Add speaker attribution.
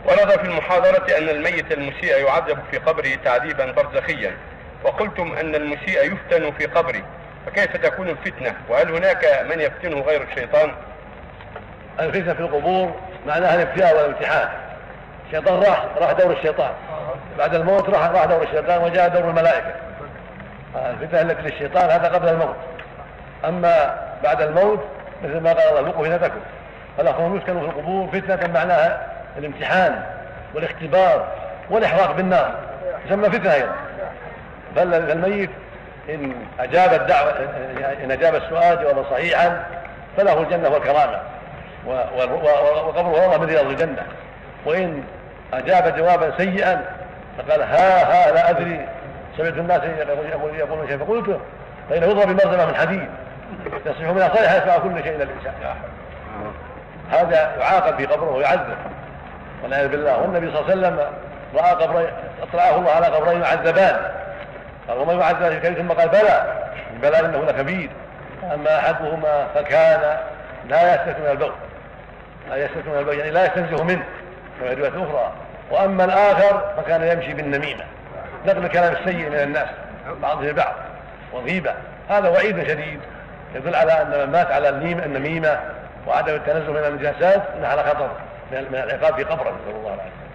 Speaker 1: ورد في المحاضرة أن الميت المسيء يعذب في قبره تعذيبا برزخيا، وقلتم أن المسيء يفتن في قبره، فكيف تكون الفتنة؟ وهل هناك من يفتنه غير الشيطان؟
Speaker 2: الفتنة في القبور معناها الابتلاء والامتحان. الشيطان راح دور الشيطان، بعد الموت راح دور الشيطان وجاء دور الملائكة. الفتنة التي للشيطان هذا قبل الموت، أما بعد الموت مثل ما قال الله ذوقوا فتنتكم، فالأخوان يسكنوا في القبور فتنة معناها الامتحان والاختبار والإحراق بالنار، يسمى فتنة أيضا. فالميت إن أجاب الدعوة، إن أجاب السؤال جوابا صحيحا فله الجنة والكرامة وقبره والله من رياض الجنة، وإن أجاب جوابا سيئا فقال ها لا أدري، سمعت الناس يقولون شيء فقلته، فإنه يضرب بمرزبة من حديد يصيح منها صيحة يسمع كل شيء إلى الإنسان. هذا يعاقب في قبره ويعذب والعياذ بالله. والنبي صلى الله عليه وسلم رأى قبرين، اطلعه الله على قبرين يعذبان، قال وما يعذب في كبير؟ ثم قال بلى إنه لكبير، أما أحدهما فكان لا يستثنى من البول، يعني لا يستنزه منه كما في رواية أخرى. وأما الآخر فكان يمشي بالنميمة، نقل الكلام السيء من الناس بعضهم البعض والغيبة. هذا وعيد شديد يدل على أن من مات على النميمة وعدم التنزه من النجاسات إنه على خطر من العقاب في قبره، نسأل الله العافية.